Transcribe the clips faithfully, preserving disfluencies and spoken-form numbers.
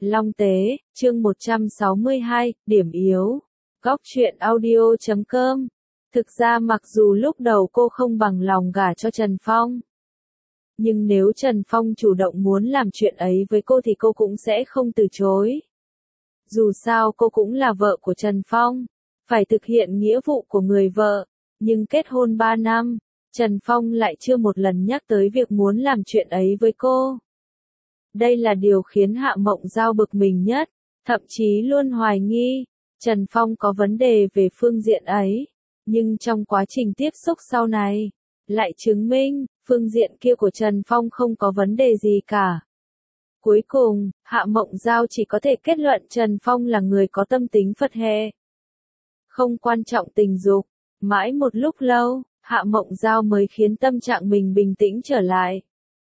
Long Tế, chương một trăm sáu mươi hai, điểm yếu. Góc truyện audio chấm com. Thực ra mặc dù lúc đầu cô không bằng lòng gả cho Trần Phong, nhưng nếu Trần Phong chủ động muốn làm chuyện ấy với cô thì cô cũng sẽ không từ chối. Dù sao cô cũng là vợ của Trần Phong, phải thực hiện nghĩa vụ của người vợ, nhưng kết hôn ba năm, Trần Phong lại chưa một lần nhắc tới việc muốn làm chuyện ấy với cô. Đây là điều khiến Hạ Mộng Giao bực mình nhất, thậm chí luôn hoài nghi, Trần Phong có vấn đề về phương diện ấy, nhưng trong quá trình tiếp xúc sau này, lại chứng minh, phương diện kia của Trần Phong không có vấn đề gì cả. Cuối cùng, Hạ Mộng Giao chỉ có thể kết luận Trần Phong là người có tâm tính Phật hệ, không quan trọng tình dục. Mãi một lúc lâu, Hạ Mộng Giao mới khiến tâm trạng mình bình tĩnh trở lại.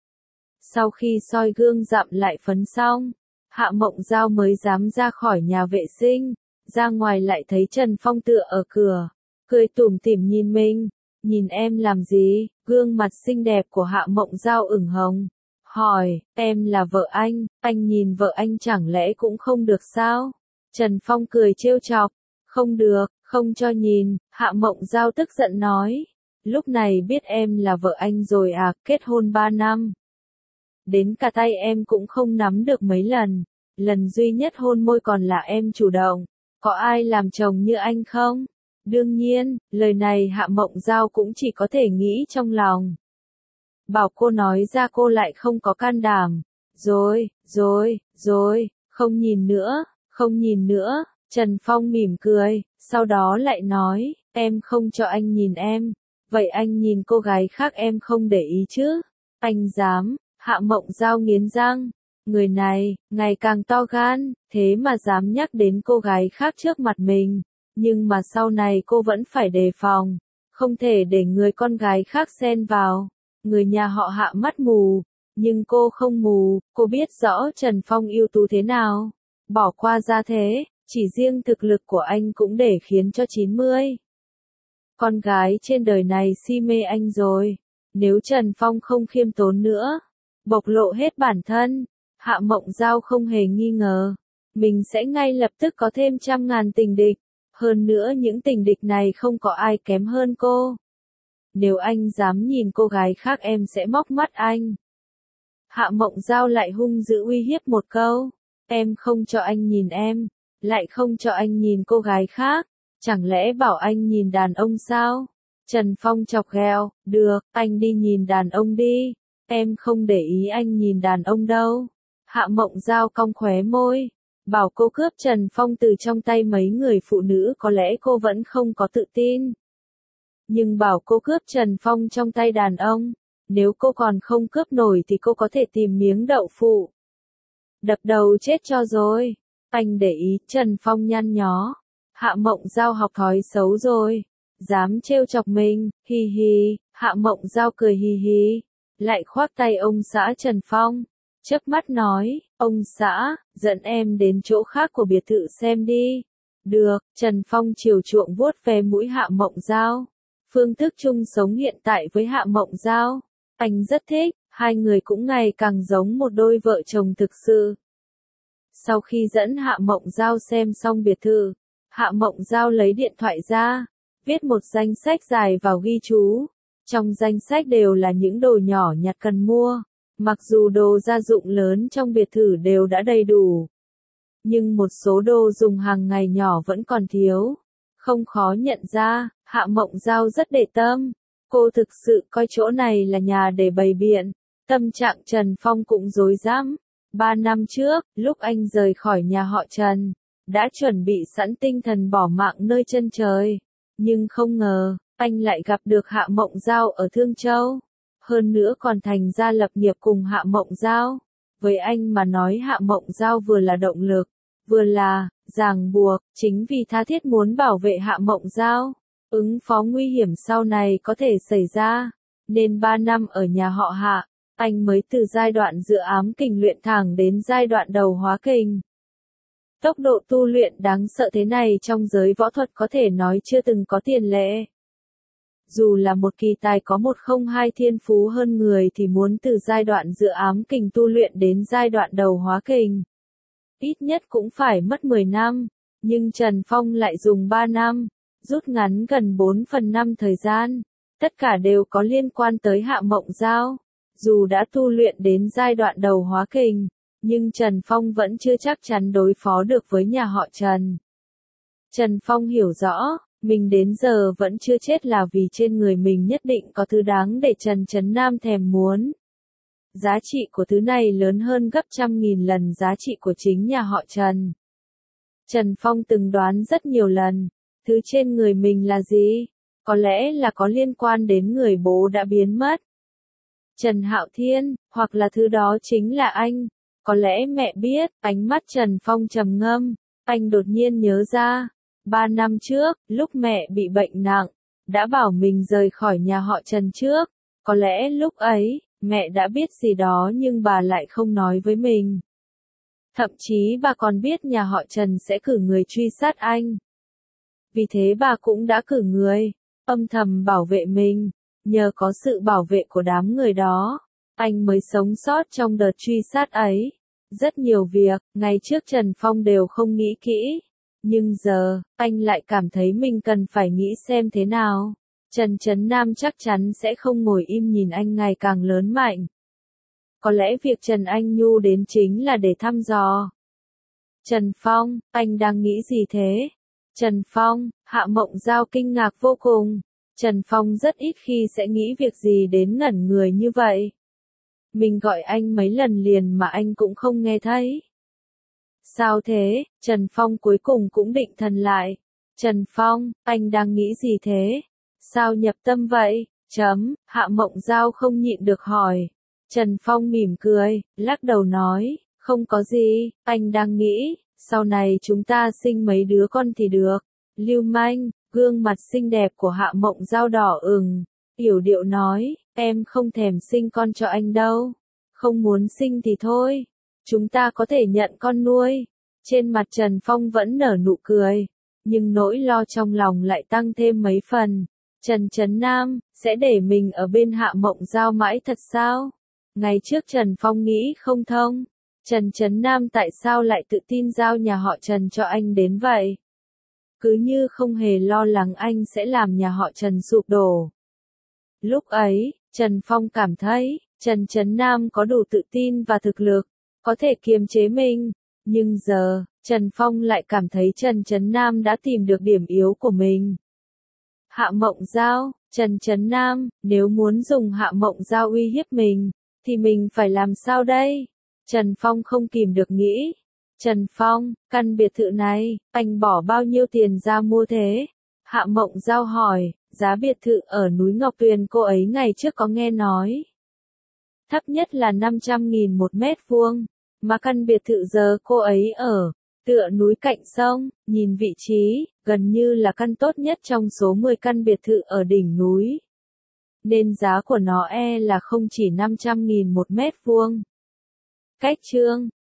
Sau khi soi gương dặm lại phấn xong, Hạ Mộng Giao mới dám ra khỏi nhà vệ sinh, ra ngoài lại thấy Trần Phong tựa ở cửa, cười tủm tỉm nhìn mình, nhìn em làm gì? Gương mặt xinh đẹp của Hạ Mộng Giao ửng hồng, hỏi, em là vợ anh, anh nhìn vợ anh chẳng lẽ cũng không được sao? Trần Phong cười trêu chọc, không được, không cho nhìn. Hạ Mộng Giao tức giận nói, lúc này biết em là vợ anh rồi à, kết hôn ba năm. Đến cả tay em cũng không nắm được mấy lần, lần duy nhất hôn môi còn là em chủ động, có ai làm chồng như anh không? Đương nhiên, lời này Hạ Mộng Giao cũng chỉ có thể nghĩ trong lòng. Bảo cô nói ra cô lại không có can đảm. Rồi, rồi, rồi, không nhìn nữa, không nhìn nữa. Trần Phong mỉm cười, sau đó lại nói, em không cho anh nhìn em, vậy anh nhìn cô gái khác em không để ý chứ? Anh dám? Hạ Mộng Giao nghiến răng, người này, ngày càng to gan, thế mà dám nhắc đến cô gái khác trước mặt mình, nhưng mà sau này cô vẫn phải đề phòng, không thể để người con gái khác xen vào. Người nhà họ Hạ mắt mù, nhưng cô không mù, cô biết rõ Trần Phong ưu tú thế nào, bỏ qua ra thế, chỉ riêng thực lực của anh cũng để khiến cho chín mươi con gái trên đời này si mê anh rồi. Nếu Trần Phong không khiêm tốn nữa, bộc lộ hết bản thân, Hạ Mộng Giao không hề nghi ngờ, mình sẽ ngay lập tức có thêm trăm ngàn tình địch, hơn nữa những tình địch này không có ai kém hơn cô. Nếu anh dám nhìn cô gái khác em sẽ móc mắt anh. Hạ Mộng Giao lại hung dữ uy hiếp một câu, em không cho anh nhìn em, lại không cho anh nhìn cô gái khác, chẳng lẽ bảo anh nhìn đàn ông sao? Trần Phong chọc ghẹo, được, anh đi nhìn đàn ông đi, em không để ý anh nhìn đàn ông đâu. Hạ Mộng Giao cong khóe môi, bảo cô cướp Trần Phong từ trong tay mấy người phụ nữ có lẽ cô vẫn không có tự tin. Nhưng bảo cô cướp Trần Phong trong tay đàn ông, nếu cô còn không cướp nổi thì cô có thể tìm miếng đậu phụ đập đầu chết cho rồi. Anh để ý, Trần Phong nhăn nhó, Hạ Mộng Giao học thói xấu rồi, dám trêu chọc mình, hi hi. Hạ Mộng Giao cười hi hi, lại khoác tay ông xã Trần Phong, chớp mắt nói, ông xã, dẫn em đến chỗ khác của biệt thự xem đi. Được. Trần Phong chiều chuộng vuốt ve mũi Hạ Mộng Giao, phương thức chung sống hiện tại với Hạ Mộng Giao, anh rất thích, hai người cũng ngày càng giống một đôi vợ chồng thực sự. Sau khi dẫn Hạ Mộng Giao xem xong biệt thự, Hạ Mộng Giao lấy điện thoại ra, viết một danh sách dài vào ghi chú. Trong danh sách đều là những đồ nhỏ nhặt cần mua, mặc dù đồ gia dụng lớn trong biệt thự đều đã đầy đủ, nhưng một số đồ dùng hàng ngày nhỏ vẫn còn thiếu. Không khó nhận ra, Hạ Mộng Giao rất để tâm, cô thực sự coi chỗ này là nhà để bày biện. Tâm trạng Trần Phong cũng rối rắm. Ba năm trước, lúc anh rời khỏi nhà họ Trần, đã chuẩn bị sẵn tinh thần bỏ mạng nơi chân trời, nhưng không ngờ, anh lại gặp được Hạ Mộng Giao ở Thương Châu, hơn nữa còn thành ra lập nghiệp cùng Hạ Mộng Giao. Với anh mà nói Hạ Mộng Giao vừa là động lực, vừa là ràng buộc, chính vì tha thiết muốn bảo vệ Hạ Mộng Giao, ứng phó nguy hiểm sau này có thể xảy ra, nên ba năm ở nhà họ Hạ, anh mới từ giai đoạn dự ám kình luyện thẳng đến giai đoạn đầu hóa kình. Tốc độ tu luyện đáng sợ thế này trong giới võ thuật có thể nói chưa từng có tiền lệ. Dù là một kỳ tài có một không hai thiên phú hơn người thì muốn từ giai đoạn dự ám kình tu luyện đến giai đoạn đầu hóa kình, ít nhất cũng phải mất mười năm, nhưng Trần Phong lại dùng ba năm, rút ngắn gần bốn phần năm thời gian. Tất cả đều có liên quan tới Hạ Mộng Giao. Dù đã tu luyện đến giai đoạn đầu hóa kình, nhưng Trần Phong vẫn chưa chắc chắn đối phó được với nhà họ Trần. Trần Phong hiểu rõ, mình đến giờ vẫn chưa chết là vì trên người mình nhất định có thứ đáng để Trần Chấn Nam thèm muốn. Giá trị của thứ này lớn hơn gấp trăm nghìn lần giá trị của chính nhà họ Trần. Trần Phong từng đoán rất nhiều lần, thứ trên người mình là gì? Có lẽ là có liên quan đến người bố đã biến mất. Trần Hạo Thiên, hoặc là thứ đó chính là anh. Có lẽ mẹ biết, ánh mắt Trần Phong trầm ngâm, anh đột nhiên nhớ ra. Ba năm trước, lúc mẹ bị bệnh nặng, đã bảo mình rời khỏi nhà họ Trần trước. Có lẽ lúc ấy, mẹ đã biết gì đó nhưng bà lại không nói với mình. Thậm chí bà còn biết nhà họ Trần sẽ cử người truy sát anh. Vì thế bà cũng đã cử người, âm thầm bảo vệ mình. Nhờ có sự bảo vệ của đám người đó, anh mới sống sót trong đợt truy sát ấy. Rất nhiều việc, ngày trước Trần Phong đều không nghĩ kỹ. Nhưng giờ, anh lại cảm thấy mình cần phải nghĩ xem thế nào. Trần Chấn Nam chắc chắn sẽ không ngồi im nhìn anh ngày càng lớn mạnh. Có lẽ việc Trần Anh Nhu đến chính là để thăm dò. Trần Phong, anh đang nghĩ gì thế? Trần Phong, Hạ Mộng Giao kinh ngạc vô cùng. Trần Phong rất ít khi sẽ nghĩ việc gì đến ngẩn người như vậy. Mình gọi anh mấy lần liền mà anh cũng không nghe thấy. Sao thế? Trần Phong cuối cùng cũng định thần lại. Trần Phong, anh đang nghĩ gì thế? Sao nhập tâm vậy? Chấm, Hạ Mộng Giao không nhịn được hỏi. Trần Phong mỉm cười, lắc đầu nói, không có gì, anh đang nghĩ, sau này chúng ta sinh mấy đứa con thì được. Lưu manh, gương mặt xinh đẹp của Hạ Mộng Giao đỏ ửng, yểu điệu nói, em không thèm sinh con cho anh đâu. Không muốn sinh thì thôi, chúng ta có thể nhận con nuôi. Trên mặt Trần Phong vẫn nở nụ cười, nhưng nỗi lo trong lòng lại tăng thêm mấy phần. Trần Chấn Nam, sẽ để mình ở bên Hạ Mộng Giao mãi thật sao? Ngày trước Trần Phong nghĩ không thông. Trần Chấn Nam tại sao lại tự tin giao nhà họ Trần cho anh đến vậy? Cứ như không hề lo lắng anh sẽ làm nhà họ Trần sụp đổ. Lúc ấy, Trần Phong cảm thấy, Trần Chấn Nam có đủ tự tin và thực lực, có thể kiềm chế mình. Nhưng giờ, Trần Phong lại cảm thấy Trần Chấn Nam đã tìm được điểm yếu của mình. Hạ Mộng Giao, Trần Chấn Nam, nếu muốn dùng Hạ Mộng Giao uy hiếp mình, thì mình phải làm sao đây? Trần Phong không kìm được nghĩ. Trần Phong, căn biệt thự này, anh bỏ bao nhiêu tiền ra mua thế? Hạ Mộng Giao hỏi, giá biệt thự ở núi Ngọc Tuyền cô ấy ngày trước có nghe nói. Thấp nhất là năm trăm nghìn một mét vuông, mà căn biệt thự giờ cô ấy ở, tựa núi cạnh sông, nhìn vị trí, gần như là căn tốt nhất trong số mười căn biệt thự ở đỉnh núi. Nên giá của nó e là không chỉ năm trăm nghìn một mét vuông. Cách chương